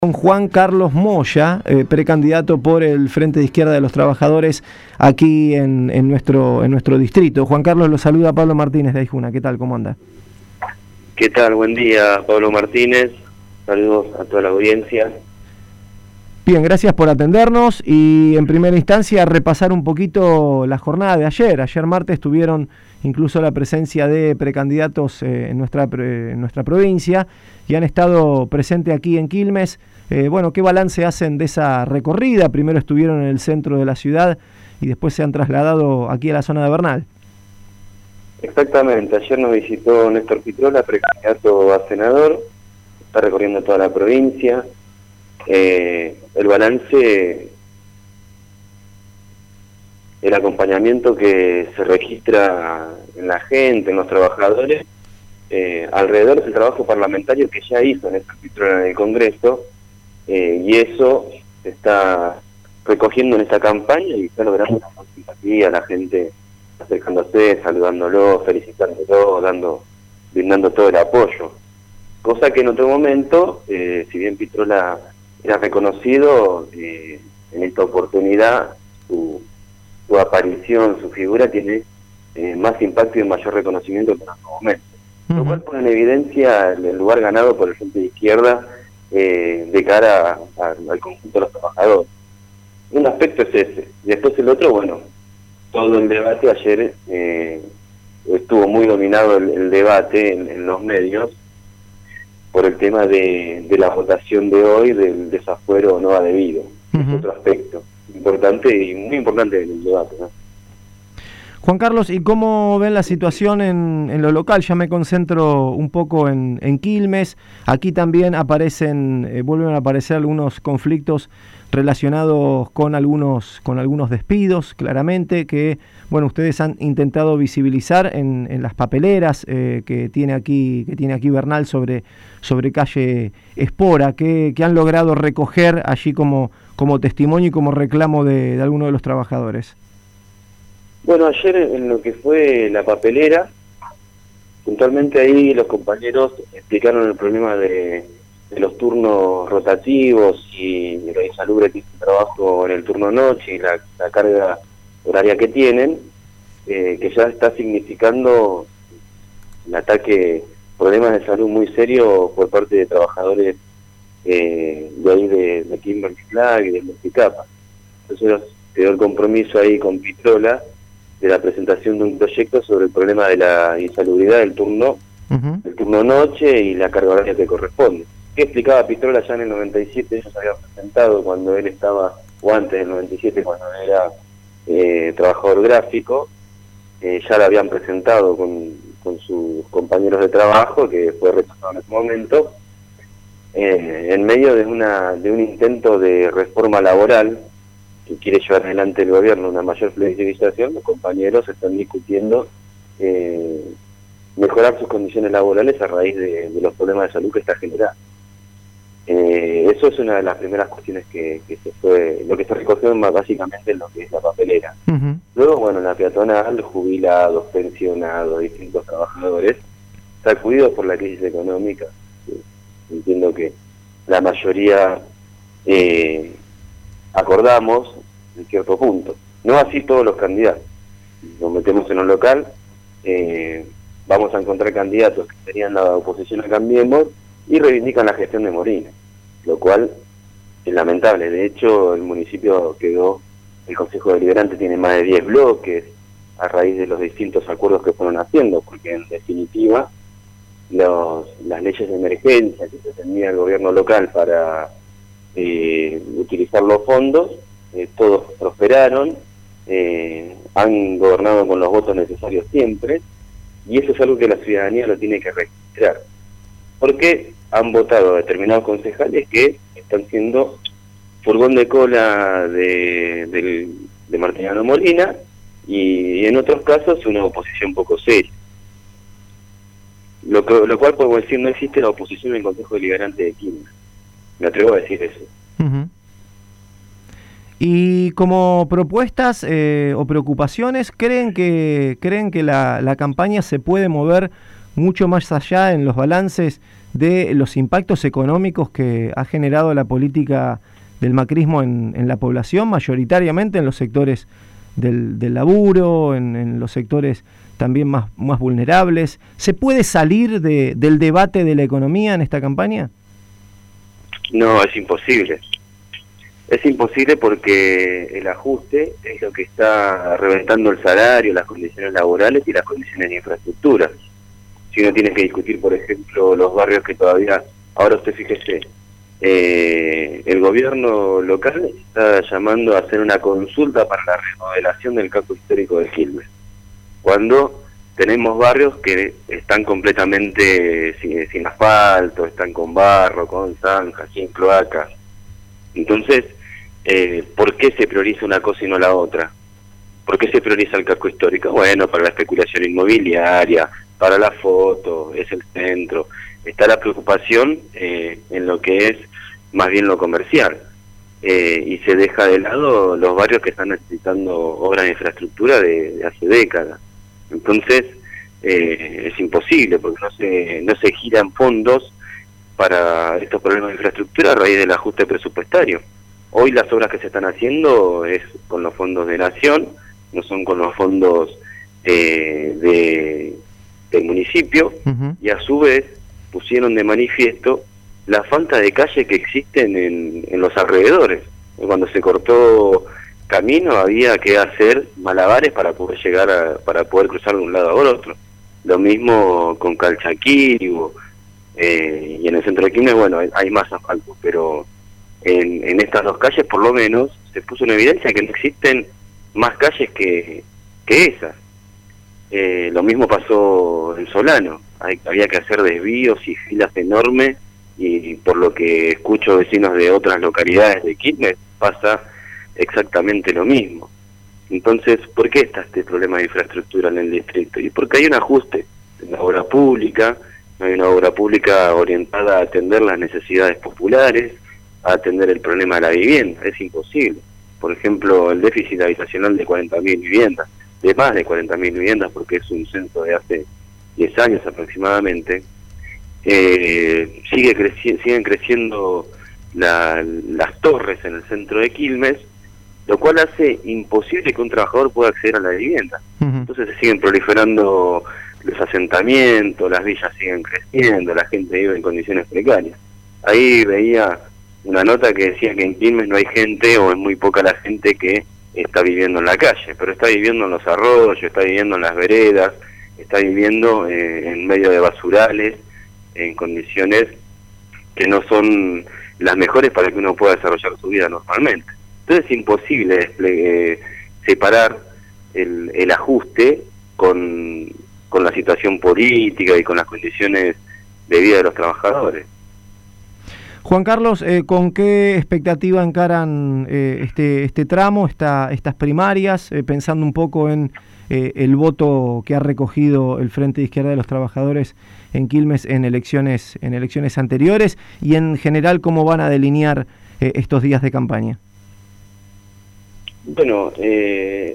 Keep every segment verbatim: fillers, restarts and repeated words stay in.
Con Juan Carlos Moya, eh, precandidato por el Frente de Izquierda de los Trabajadores aquí en, en, nuestro, en nuestro distrito. Juan Carlos, lo saluda Pablo Martínez de Aijuna. ¿Qué tal? ¿Cómo anda? ¿Qué tal? Buen día, Pablo Martínez. Saludos a toda la audiencia. Bien, gracias por atendernos y en primera instancia repasar un poquito la jornada de ayer. Ayer martes tuvieron incluso la presencia de precandidatos eh, en, nuestra, eh, en nuestra provincia y han estado presentes aquí en Quilmes. Eh, bueno, ¿qué balance hacen de esa recorrida? Primero estuvieron en el centro de la ciudad y después se han trasladado aquí a la zona de Bernal. Exactamente, ayer nos visitó Néstor Pitrola, precandidato a senador, está recorriendo toda la provincia. Eh, el balance, el acompañamiento que se registra en la gente, en los trabajadores, eh, alrededor del trabajo parlamentario que ya hizo Néstor Pitrola en el Congreso, eh, y eso se está recogiendo en esta campaña y está logrando una simpatía, la gente acercándose, saludándolo, felicitándolo, dando, brindando todo el apoyo. Cosa que en otro momento, eh, si bien Pitrola era reconocido, eh, en esta oportunidad su, su aparición, su figura tiene eh, más impacto y mayor reconocimiento que en otro momento. Uh-huh. Lo cual pone en evidencia el lugar ganado por el Frente de Izquierda eh, de cara a, a, al conjunto de los trabajadores. Un aspecto es ese. Después el otro, bueno, todo el debate ayer eh, estuvo muy dominado el, el debate en, en los medios por el tema de, de la votación de hoy, del desafuero no debido. Uh-huh. Es otro aspecto importante y muy importante en el debate, ¿no? Juan Carlos, ¿y cómo ven la situación en, en lo local? Ya me concentro un poco en, en Quilmes. Aquí también aparecen, eh, vuelven a aparecer algunos conflictos relacionados con algunos con algunos despidos, claramente, que bueno, ustedes han intentado visibilizar en, en las papeleras eh, que tiene aquí que tiene aquí Bernal sobre sobre calle Espora, que, que han logrado recoger allí como como testimonio y como reclamo de, de algunos de los trabajadores. Bueno, ayer en lo que fue la papelera, puntualmente ahí los compañeros explicaron el problema de, de los turnos rotativos y lo insalubre que es el trabajo en el turno noche y la, la carga horaria que tienen, eh, que ya está significando un ataque, problemas de salud muy serio por parte de trabajadores eh, de ahí de, de Kimberly Flag y de Mercicapa. Entonces quedó el compromiso ahí con Pitrola de la presentación de un proyecto sobre el problema de la insalubridad del turno, uh-huh. del turno noche y la carga horaria que corresponde. ¿Qué explicaba Pitrola ya en el noventa y siete? Ellos habían presentado cuando él estaba, o antes del noventa y siete, cuando era eh, trabajador gráfico, eh, ya lo habían presentado con, con sus compañeros de trabajo, que fue rechazado en ese momento, eh, en medio de una de un intento de reforma laboral que quiere llevar adelante el gobierno, una mayor flexibilización. Los compañeros están discutiendo eh, mejorar sus condiciones laborales a raíz de, de los problemas de salud que está generando. Eh, eso es una de las primeras cuestiones que, que se fue, lo que se recogió más básicamente en lo que es la papelera. Uh-huh. Luego, bueno, la peatonal, jubilados, pensionados, distintos trabajadores, sacudidos por la crisis económica. Entiendo que la mayoría eh, acordamos en cierto punto, no así todos los candidatos. Nos metemos en un local, eh, vamos a encontrar candidatos que tenían la oposición a Cambiemos y reivindican la gestión de Morina, lo cual es lamentable. De hecho, el municipio quedó, el Consejo Deliberante tiene más de diez bloques a raíz de los distintos acuerdos que fueron haciendo, porque en definitiva los, las leyes de emergencia que pretendía el gobierno local para Eh, utilizar los fondos, eh, todos prosperaron, eh, han gobernado con los votos necesarios siempre, y eso es algo que la ciudadanía lo tiene que registrar, porque han votado determinados concejales que están siendo furgón de cola de, de, de Martiniano Molina, y en otros casos una oposición poco seria. Lo, que, lo cual podemos decir, no existe la oposición en el Consejo Deliberante de Quilmes. Me atrevo a decir eso. Uh-huh. Y como propuestas eh, o preocupaciones, ¿creen que creen que la, la campaña se puede mover mucho más allá en los balances de los impactos económicos que ha generado la política del macrismo en, en la población, mayoritariamente en los sectores del, del laburo, en, en los sectores también más, más vulnerables. ¿Se puede salir de, del debate de la economía en esta campaña? No, es imposible. Es imposible porque el ajuste es lo que está reventando el salario, las condiciones laborales y las condiciones de infraestructura. Si uno tiene que discutir, por ejemplo, los barrios que todavía... Ahora usted fíjese, eh, el gobierno local está llamando a hacer una consulta para la remodelación del casco histórico de Quilmes, cuando tenemos barrios que están completamente sin, sin asfalto, están con barro, con zanjas, sin cloacas. Entonces, eh, ¿por qué se prioriza una cosa y no la otra? ¿Por qué se prioriza el casco histórico? Bueno, para la especulación inmobiliaria, para la foto, es el centro. Está la preocupación eh, en lo que es más bien lo comercial. Eh, y se deja de lado los barrios que están necesitando obras de infraestructura de, de hace décadas. Entonces, eh, es imposible, porque no se, no se giran fondos para estos problemas de infraestructura a raíz del ajuste presupuestario. Hoy las obras que se están haciendo es con los fondos de Nación, no son con los fondos eh, de, del municipio, uh-huh. Y a su vez pusieron de manifiesto la falta de calle que existen en, en los alrededores. Cuando se cortó camino había que hacer malabares para poder llegar a, para poder cruzar de un lado a otro. Lo mismo con Calchaquí, eh, y en el centro de Quilmes, bueno, hay, hay más asfalto, pero en, en estas dos calles por lo menos se puso en evidencia que no existen más calles que, que esas. Eh, lo mismo pasó en Solano, hay, había que hacer desvíos y filas enormes, y por lo que escucho vecinos de otras localidades de Quilmes pasa exactamente lo mismo. Entonces, ¿por qué está este problema de infraestructura en el distrito? Y porque hay un ajuste en la obra pública, no hay una obra pública orientada a atender las necesidades populares, a atender el problema de la vivienda. Es imposible. Por ejemplo, el déficit habitacional de cuarenta mil viviendas, de más de cuarenta mil viviendas, porque es un censo de hace diez años aproximadamente, eh, sigue creci- siguen creciendo la, las torres en el centro de Quilmes, lo cual hace imposible que un trabajador pueda acceder a la vivienda. Uh-huh. Entonces se siguen proliferando los asentamientos, las villas siguen creciendo, la gente vive en condiciones precarias. Ahí veía una nota que decía que en Quilmes no hay gente, o es muy poca la gente que está viviendo en la calle, pero está viviendo en los arroyos, está viviendo en las veredas, está viviendo eh, en medio de basurales, en condiciones que no son las mejores para que uno pueda desarrollar su vida normalmente. Entonces es imposible eh, separar el, el ajuste con, con la situación política y con las condiciones de vida de los trabajadores. Juan Carlos, eh, ¿con qué expectativa encaran eh, este este tramo, esta, estas primarias, eh, pensando un poco en eh, el voto que ha recogido el Frente de Izquierda de los Trabajadores en Quilmes en elecciones en elecciones anteriores, y en general cómo van a delinear eh, estos días de campaña? Bueno, eh,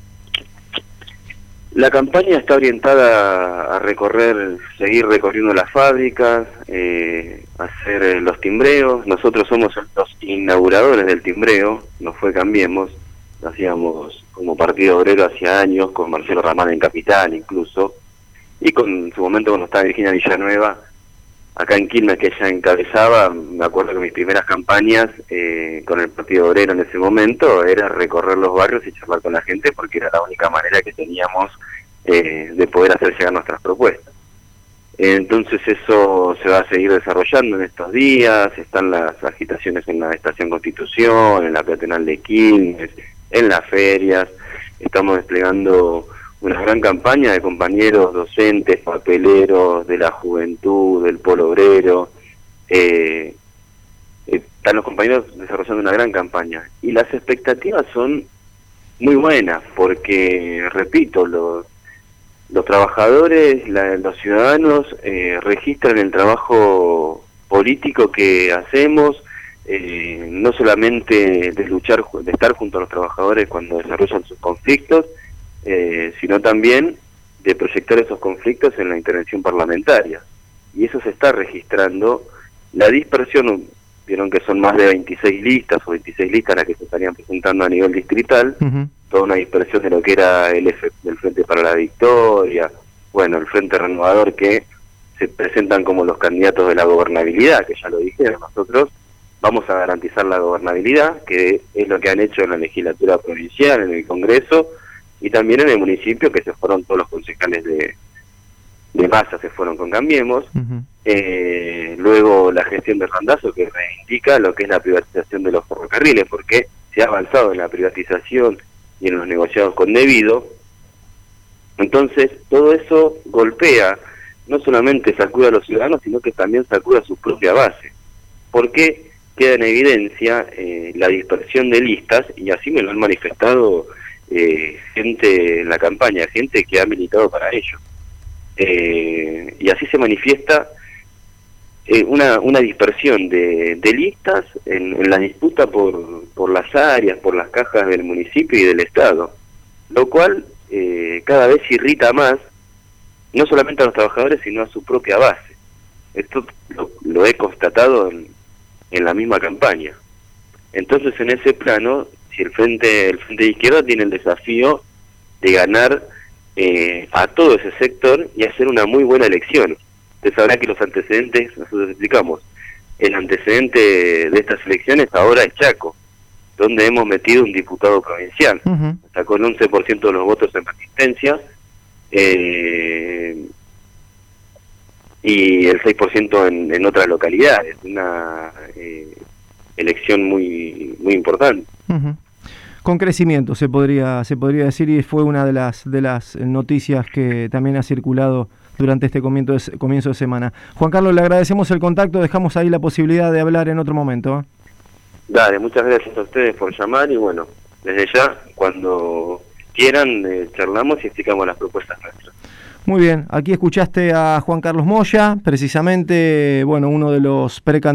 la campaña está orientada a recorrer, seguir recorriendo las fábricas, eh, hacer eh, los timbreos. Nosotros somos los inauguradores del timbreo, no fue Cambiemos, lo hacíamos como Partido Obrero hace años, con Marcelo Ramán en Capital incluso, y con en su momento cuando estaba Virginia Villanueva, acá en Quilmes, que ella encabezaba. Me acuerdo que mis primeras campañas eh, con el Partido Obrero en ese momento era recorrer los barrios y charlar con la gente, porque era la única manera que teníamos eh, de poder hacer llegar nuestras propuestas. Entonces eso se va a seguir desarrollando en estos días. Están las agitaciones en la Estación Constitución, en la peatonal de Quilmes, en las ferias. Estamos desplegando una gran campaña de compañeros docentes, papeleros, de la juventud, del polo obrero. Eh, están los compañeros desarrollando una gran campaña. Y las expectativas son muy buenas, porque, repito, los, los trabajadores, la, los ciudadanos eh, registran el trabajo político que hacemos, eh, no solamente de luchar, de estar junto a los trabajadores cuando desarrollan sus conflictos, Eh, sino también de proyectar esos conflictos en la intervención parlamentaria. y eso se está registrando, la dispersión, vieron que son más de veintiséis listas o veintiséis listas las que se estarían presentando a nivel distrital, uh-huh. toda una dispersión de lo que era el, F, el Frente para la Victoria, bueno, el Frente Renovador, que se presentan como los candidatos de la gobernabilidad, que ya lo dijeron. Nosotros vamos a garantizar la gobernabilidad, que es lo que han hecho en la legislatura provincial, en el Congreso, y también en el municipio, que se fueron todos los concejales de, de masa, se fueron con Cambiemos. Uh-huh. Eh, luego la gestión de Randazzo, que reivindica lo que es la privatización de los ferrocarriles, porque se ha avanzado en la privatización y en los negociados con debido. Entonces, todo eso golpea, no solamente sacude a los ciudadanos, sino que también sacude a su propia base. Porque queda en evidencia eh, la dispersión de listas, y así me lo han manifestado eh, gente en la campaña, gente que ha militado para ello. Eh, y así se manifiesta eh, una, una dispersión de, de listas en, en la disputa por, por las áreas, por las cajas del municipio y del Estado, lo cual eh, cada vez irrita más, no solamente a los trabajadores, sino a su propia base. Esto lo, lo he constatado en, en la misma campaña. Entonces, en ese plano, si el frente, el frente de izquierda tiene el desafío de ganar eh, a todo ese sector y hacer una muy buena elección. Usted sabrá que los antecedentes, nosotros explicamos, el antecedente de estas elecciones ahora es Chaco, donde hemos metido un diputado provincial. Uh-huh. Sacó el once por ciento de los votos en resistencia, eh, y el seis por ciento en, en otras localidades. Una eh, elección muy muy importante. Uh-huh. Con crecimiento se podría se podría decir, y fue una de las de las noticias que también ha circulado durante este comienzo de, comienzo de semana. Juan Carlos, le agradecemos el contacto, dejamos ahí la posibilidad de hablar en otro momento, ¿eh? Dale, muchas gracias a ustedes por llamar, y bueno, desde ya, cuando quieran, eh, charlamos y explicamos las propuestas nuestras. Muy bien, aquí escuchaste a Juan Carlos Moya, precisamente, bueno, uno de los precandidatos